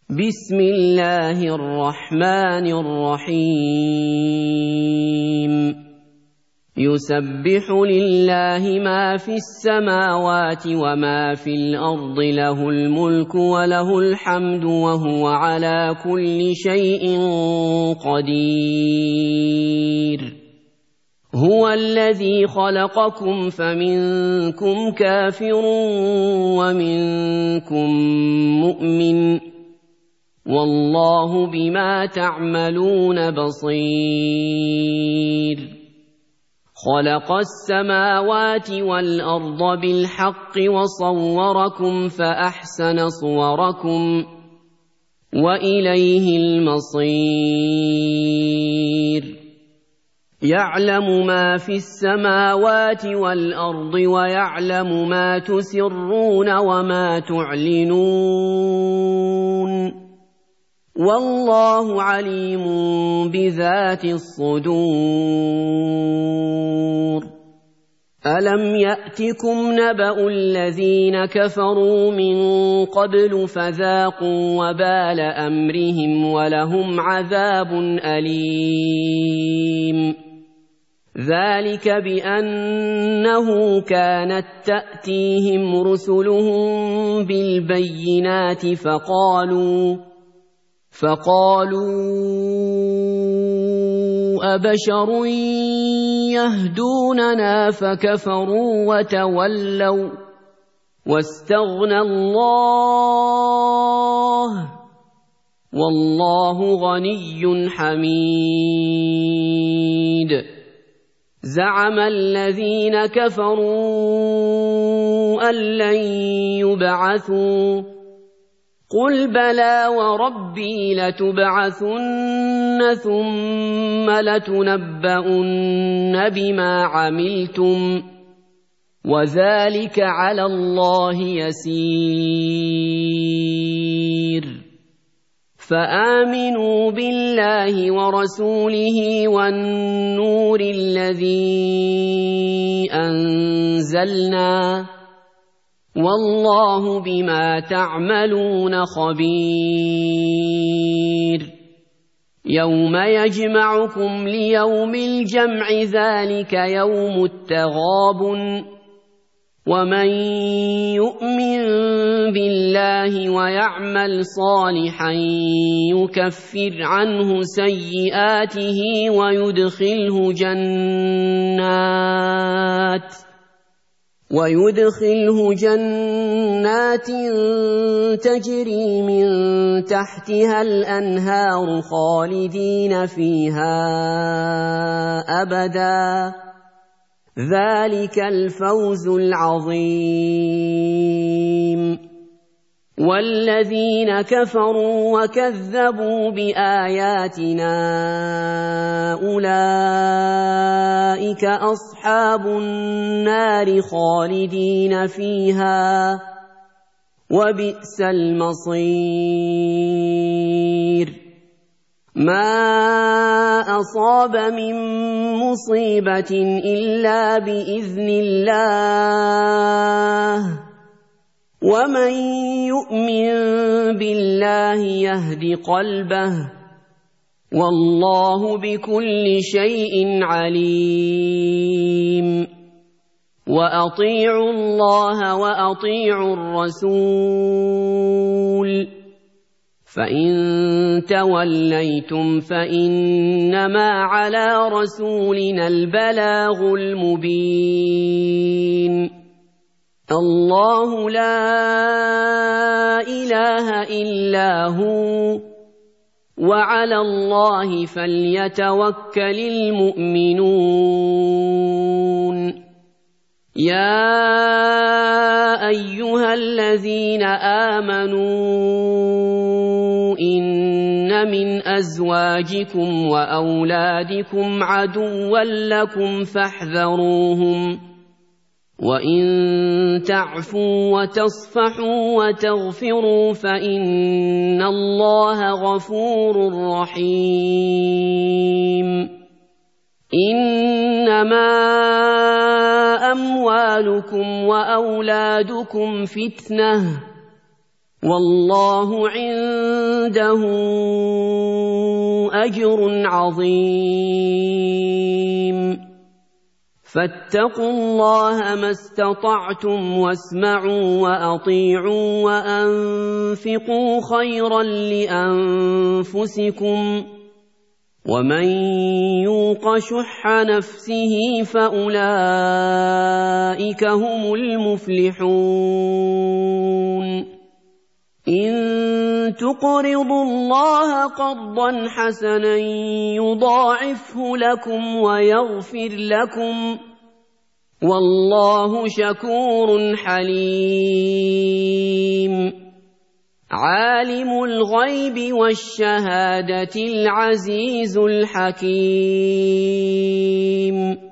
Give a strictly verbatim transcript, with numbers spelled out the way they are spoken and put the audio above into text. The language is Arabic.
بسم الله الرحمن الرحيم يسبح لله ما في السماوات وما في الأرض له الملك وله الحمد وهو على كل شيء قدير هو الذي خلقكم فمنكم كافر ومنكم مؤمن والله بما تعملون بصير خلق السماوات والأرض بالحق وصوركم فأحسن صوركم وإليه المصير يعلم ما في السماوات والأرض ويعلم ما تسرون وما تعلنون والله عليم بذات الصدور ألم يأتكم نبأ الذين كفروا من قبل فذاقوا وبال أمرهم ولهم عذاب أليم ذلك بأنه كانت تأتيهم رسلهم بالبينات فقالوا فقالوا أبشر يهدوننا فكفروا وتولوا واستغنى الله والله غني حميد زعم الذين كفروا أن لن يبعثوا قل بلى وربي لتبعثن ثم لتنبؤن بما عملتم وذلك على الله يسير فآمنوا بالله ورسوله والنور الذي أنزلنا والله بما تعملون خبير يوم يجمعكم ليوم الجمع ذلك يوم التغابن ومن يؤمن بالله ويعمل صالحا يكفر عنه سيئاته ويدخله جنات ويدخله جنات تجري من تحتها الأنهار خالدين فيها أبدا ذلك الفوز العظيم والذين كفروا وكذبوا بآياتنا أولئك أصحاب النار خالدين فيها وبئس المصير ما أصاب من مصيبة إلا بإذن الله ومن يؤمن بالله يهد قلبه والله بكل شيء عليم وأطيعوا الله وأطيعوا الرسول فإن توليتم فإنما على رسولنا البلاغ المبين الله لا إله إلا هو وعلى الله فليتوكل المؤمنون يا أيها الذين آمنوا إن من أزواجكم وأولادكم عدوا لكم فاحذروهم وإن تعفوا وتصفحوا وتغفروا فإن الله غفور رحيم إنما أموالكم وأولادكم فتنة والله عنده أجر عظيم فاتقوا الله ما استطعتم واسمعوا وأطيعوا وأنفقوا خيرا لأنفسكم ومن يوق شح نفسه فأولئك هم المفلحون إن تقرضوا الله قرضا حسنا يضاعفه لكم ويغفر لكم والله شكور حليم عالم الغيب والشهادة العزيز الحكيم